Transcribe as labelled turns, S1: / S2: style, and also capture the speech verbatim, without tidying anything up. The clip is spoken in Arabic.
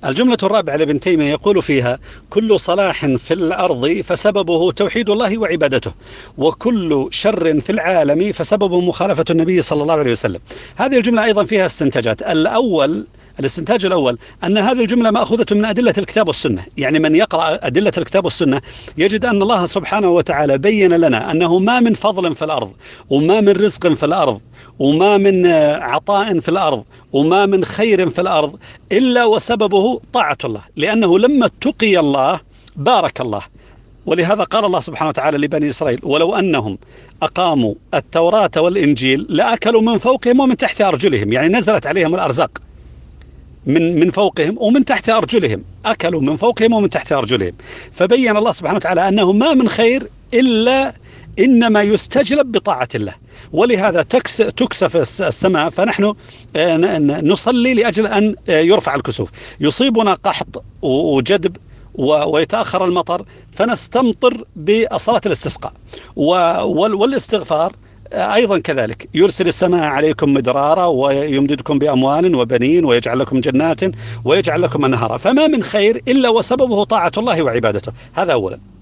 S1: الجملة الرابعة لابن تيمية يقول فيها: كل صلاح في الأرض فسببه توحيد الله وعبادته، وكل شر في العالم فسببه مخالفة النبي صلى الله عليه وسلم. هذه الجملة أيضا فيها استنتاجات. الأول الاستنتاج الأول أن هذه الجملة مأخوذة من أدلة الكتاب والسنة، يعني من يقرأ أدلة الكتاب والسنة يجد أن الله سبحانه وتعالى بين لنا أنه ما من فضل في الأرض، وما من رزق في الأرض، وما من عطاء في الأرض، وما من خير في الأرض إلا وسببه طاعة الله، لأنه لما اتقي الله بارك الله. ولهذا قال الله سبحانه وتعالى لبني إسرائيل: ولو أنهم أقاموا التوراة والإنجيل لأكلوا من فوقهم ومن تحت أرجلهم، يعني نزلت عليهم الأرزاق من من فوقهم ومن تحت أرجلهم، أكلوا من فوقهم ومن تحت أرجلهم. فبين الله سبحانه وتعالى أنه ما من خير إلا إنما يستجلب بطاعة الله. ولهذا تكسف السماء، فنحن نصلي لأجل أن يرفع الكسوف. يصيبنا قحط وجدب ويتأخر المطر فنستمطر بصلاة الاستسقاء. والاستغفار أيضا كذلك، يرسل السماء عليكم مدرارا ويمددكم بأموال وبنين ويجعل لكم جنات ويجعل لكم أنهارا. فما من خير إلا وسببه طاعة الله وعبادته. هذا أولا.